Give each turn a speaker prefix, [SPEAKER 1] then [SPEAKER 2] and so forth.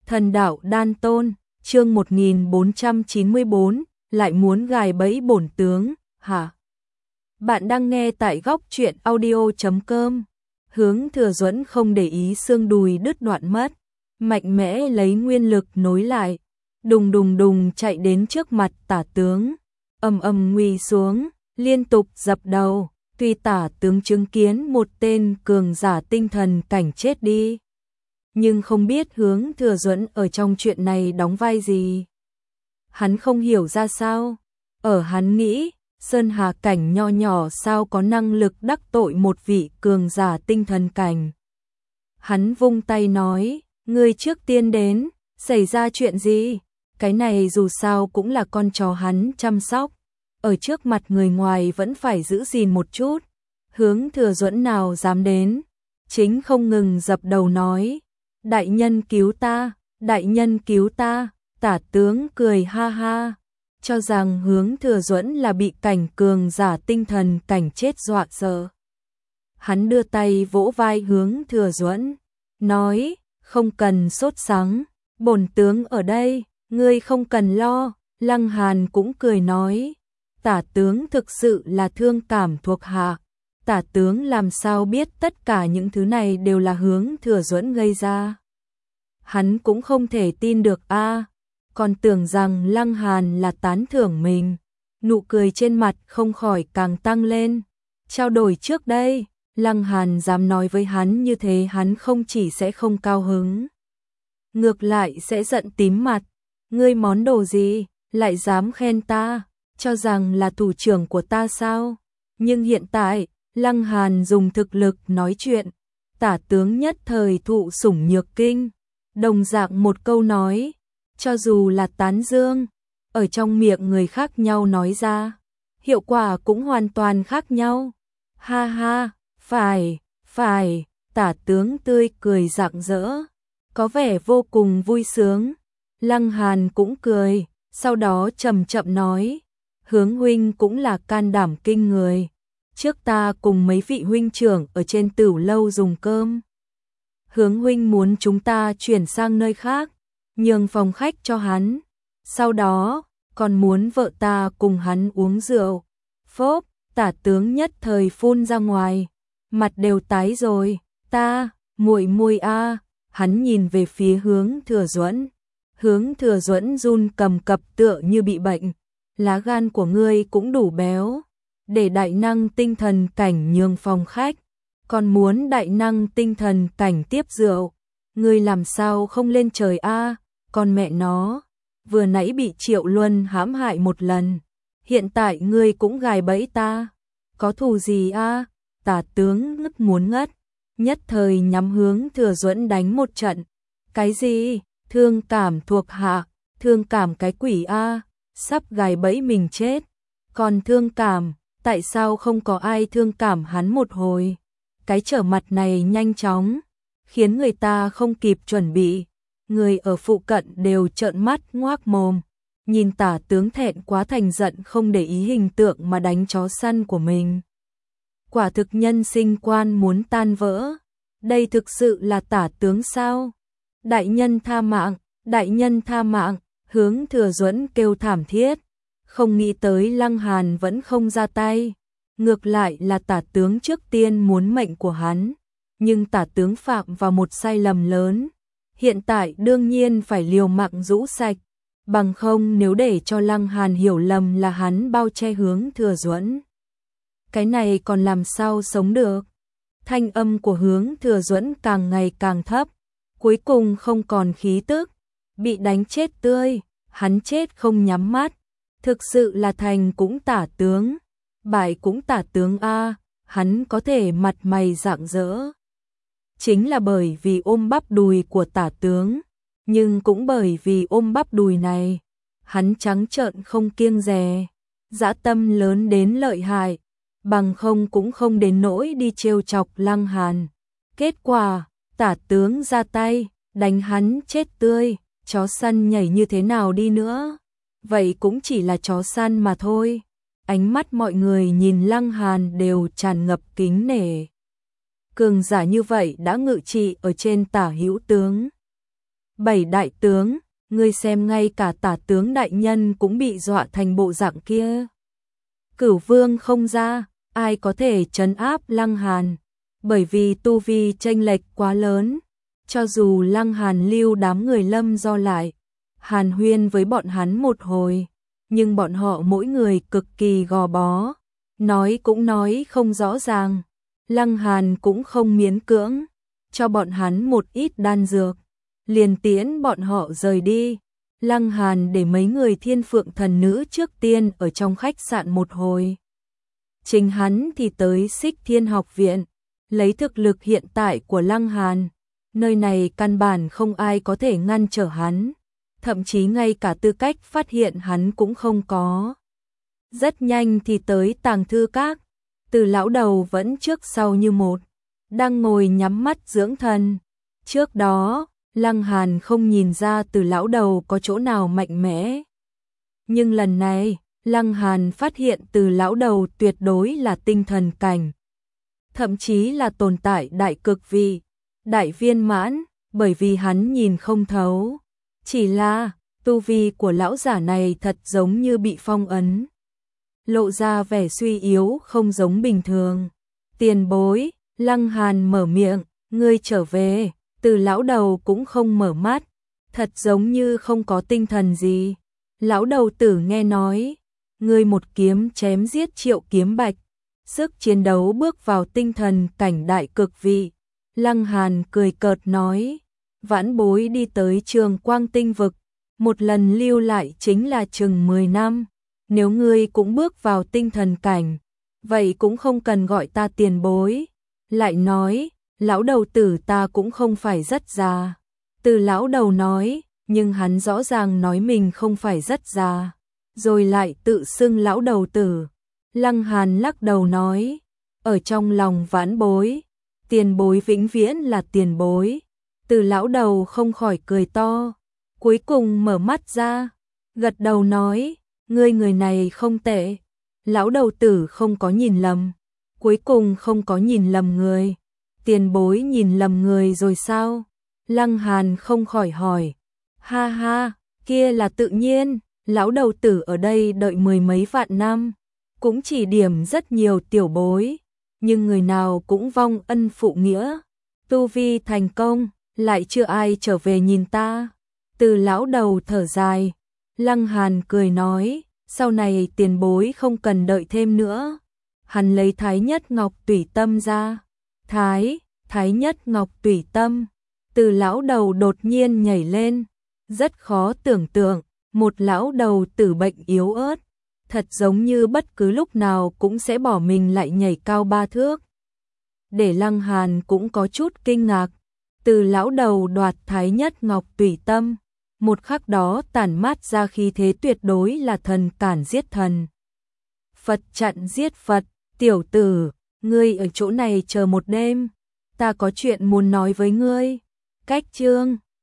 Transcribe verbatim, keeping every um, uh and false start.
[SPEAKER 1] Thần đạo đan tôn, chương một nghìn bốn trăm chín mươi bốn, lại muốn gài bẫy bổn tướng, hả? Bạn đang nghe tại góc truyện audio chấm com. Hướng Thừa Duẫn không để ý xương đùi đứt đoạn mất, mạnh mẽ lấy nguyên lực nối lại, đùng đùng đùng chạy đến trước mặt Tả tướng, ầm ầm nguy xuống, liên tục dập đầu, tuy Tả tướng chứng kiến một tên cường giả tinh thần cảnh chết đi, nhưng không biết Hướng Thừa Duẫn ở trong chuyện này đóng vai gì. Hắn không hiểu ra sao, ở hắn nghĩ, Sơn Hà cảnh nho nhỏ sao có năng lực đắc tội một vị cường giả tinh thần cảnh. Hắn vung tay nói, ngươi trước tiên đến, xảy ra chuyện gì? Cái này dù sao cũng là con chó hắn chăm sóc, ở trước mặt người ngoài vẫn phải giữ gìn một chút. Hướng Thừa Duẫn nào dám đến, chính không ngừng dập đầu nói, đại nhân cứu ta, đại nhân cứu ta. Tả tướng cười ha ha, cho rằng Hướng Thừa Duẫn là bị cảnh cường giả tinh thần cảnh chết dọa sợ. Hắn đưa tay vỗ vai Hướng Thừa Duẫn, nói, không cần sốt sắng, bổn tướng ở đây, ngươi không cần lo. Lăng Hàn cũng cười nói, Tả tướng thực sự là thương cảm thuộc hạ. Tả tướng làm sao biết tất cả những thứ này đều là Hướng Thừa Duẫn gây ra. Hắn cũng không thể tin được a, còn tưởng rằng Lăng Hàn là tán thưởng mình, nụ cười trên mặt không khỏi càng tăng lên. Trao đổi trước đây, Lăng Hàn dám nói với hắn như thế, hắn không chỉ sẽ không cao hứng, ngược lại sẽ giận tím mặt. Ngươi món đồ gì, lại dám khen ta, cho rằng là thủ trưởng của ta sao? Nhưng hiện tại, Lăng Hàn dùng thực lực nói chuyện, Tả tướng nhất thời thụ sủng nhược kinh, đồng dạng một câu nói, cho dù là tán dương, ở trong miệng người khác nhau nói ra, hiệu quả cũng hoàn toàn khác nhau. Ha ha, phải, phải, Tả tướng tươi cười rạng rỡ, có vẻ vô cùng vui sướng. Lăng Hàn cũng cười, sau đó chậm chậm nói, Hướng huynh cũng là can đảm kinh người. Trước ta cùng mấy vị huynh trưởng ở trên Tửu lâu dùng cơm, Hướng huynh muốn chúng ta chuyển sang nơi khác, nhường phòng khách cho hắn, sau đó còn muốn vợ ta cùng hắn uống rượu. Phốp, Tả tướng nhất thời phun ra ngoài, mặt đều tái rồi. Ta, muội muội a. Hắn nhìn về phía Hướng Thừa Duẫn, Hướng Thừa Duẫn run cầm cập tựa như bị bệnh. Lá gan của ngươi cũng đủ béo, để đại năng tinh thần cảnh nhường phòng khách, còn muốn đại năng tinh thần cảnh tiếp rượu, ngươi làm sao không lên trời a? Còn mẹ nó, vừa nãy bị Triệu Luân hãm hại một lần, hiện tại ngươi cũng gài bẫy ta, có thù gì a? Tả tướng ngất muốn ngất, nhất thời nhắm Hướng Thừa Duẫn đánh một trận. Cái gì? Thương cảm thuộc hạ? Thương cảm cái quỷ a, sắp gài bẫy mình chết, còn thương cảm, tại sao không có ai thương cảm hắn một hồi? Cái trở mặt này nhanh chóng, khiến người ta không kịp chuẩn bị, người ở phụ cận đều trợn mắt ngoác mồm, nhìn Tả tướng thẹn quá thành giận không để ý hình tượng mà đánh chó săn của mình. Quả thực nhân sinh quan muốn tan vỡ, đây thực sự là Tả tướng sao? Đại nhân tha mạng, đại nhân tha mạng. Hướng Thừa Duẫn kêu thảm thiết, không nghĩ tới Lăng Hàn vẫn không ra tay, ngược lại là Tả tướng trước tiên muốn mệnh của hắn, nhưng Tả tướng phạm vào một sai lầm lớn, hiện tại đương nhiên phải liều mạng rũ sạch, bằng không nếu để cho Lăng Hàn hiểu lầm là hắn bao che Hướng Thừa Duẫn, cái này còn làm sao sống được. Thanh âm của Hướng Thừa Duẫn càng ngày càng thấp, cuối cùng không còn khí tức, bị đánh chết tươi, hắn chết không nhắm mắt, thực sự là thành cũng Tả tướng, bại cũng Tả tướng a. Hắn có thể mặt mày rạng rỡ, chính là bởi vì ôm bắp đùi của Tả tướng, nhưng cũng bởi vì ôm bắp đùi này, hắn trắng trợn không kiêng dè, dã tâm lớn đến lợi hại, bằng không cũng không đến nỗi đi trêu chọc Lăng Hàn. Kết quả, Tả tướng ra tay, đánh hắn chết tươi. Chó săn nhảy như thế nào đi nữa, vậy cũng chỉ là chó săn mà thôi. Ánh mắt mọi người nhìn Lăng Hàn đều tràn ngập kính nể. Cường giả như vậy đã ngự trị ở trên Tả hữu tướng, Bảy đại tướng, ngươi xem ngay cả tả tướng đại nhân cũng bị dọa thành bộ dạng kia. Cửu vương không ra, ai có thể trấn áp Lăng Hàn, bởi vì tu vi chênh lệch quá lớn. Cho dù Lăng Hàn lưu đám người Lâm Do lại, hàn huyên với bọn hắn một hồi, nhưng bọn họ mỗi người cực kỳ gò bó, nói cũng nói không rõ ràng. Lăng Hàn cũng không miễn cưỡng, cho bọn hắn một ít đan dược, liền tiễn bọn họ rời đi. Lăng Hàn để mấy người Thiên Phượng thần nữ trước tiên ở trong khách sạn một hồi. Chính hắn thì tới Xích Thiên học viện, lấy thực lực hiện tại của Lăng Hàn, nơi này căn bản không ai có thể ngăn trở hắn, thậm chí ngay cả tư cách phát hiện hắn cũng không có. Rất nhanh thì tới Tàng Thư Các, Từ lão đầu vẫn trước sau như một, đang ngồi nhắm mắt dưỡng thần. Trước đó, Lăng Hàn không nhìn ra Từ lão đầu có chỗ nào mạnh mẽ. Nhưng lần này, Lăng Hàn phát hiện Từ lão đầu tuyệt đối là tinh thần cảnh, thậm chí là tồn tại đại cực vị, đại viên mãn, bởi vì hắn nhìn không thấu. Chỉ là, tu vi của lão giả này thật giống như bị phong ấn, lộ ra vẻ suy yếu không giống bình thường. Tiền bối, Lăng Hàn mở miệng, ngươi trở về. Từ lão đầu cũng không mở mắt, thật giống như không có tinh thần gì. Lão đầu tử nghe nói, ngươi một kiếm chém giết Triệu Kiếm Bạch, sức chiến đấu bước vào tinh thần cảnh đại cực vị. Lăng Hàn cười cợt nói, vãn bối đi tới Trường Quang Tinh vực, một lần lưu lại chính là chừng mười năm. Nếu ngươi cũng bước vào tinh thần cảnh, vậy cũng không cần gọi ta tiền bối. Lại nói, lão đầu tử ta cũng không phải rất già. Từ lão đầu nói, nhưng hắn rõ ràng nói mình không phải rất già, rồi lại tự xưng lão đầu tử. Lăng Hàn lắc đầu nói, ở trong lòng vãn bối, tiền bối vĩnh viễn là tiền bối. Từ lão đầu không khỏi cười to, cuối cùng mở mắt ra, gật đầu nói, ngươi người này không tệ. Lão đầu tử không có nhìn lầm, cuối cùng không có nhìn lầm người. Tiền bối nhìn lầm người rồi sao? Lăng Hàn không khỏi hỏi. Ha ha, kia là tự nhiên, lão đầu tử ở đây đợi mười mấy vạn năm, cũng chỉ điểm rất nhiều tiểu bối, nhưng người nào cũng vong ân phụ nghĩa, tu vi thành công, lại chưa ai trở về nhìn ta. Từ lão đầu thở dài. Lăng Hàn cười nói, sau này tiền bối không cần đợi thêm nữa. Hắn lấy Thái Nhất Ngọc Tủy Tâm ra. Thái, Thái Nhất Ngọc Tủy Tâm. Từ lão đầu đột nhiên nhảy lên, rất khó tưởng tượng, một lão đầu tử bệnh yếu ớt, thật giống như bất cứ lúc nào cũng sẽ bỏ mình lại nhảy cao ba thước. Để Lăng Hàn cũng có chút kinh ngạc, từ lão đầu đoạt Thái Nhất Ngọc Tủy Tâm, một khắc đó tản mát ra khí thế tuyệt đối là thần cản giết thần, Phật chặn giết Phật. Tiểu tử, ngươi ở chỗ này chờ một đêm, ta có chuyện muốn nói với ngươi. Cách chương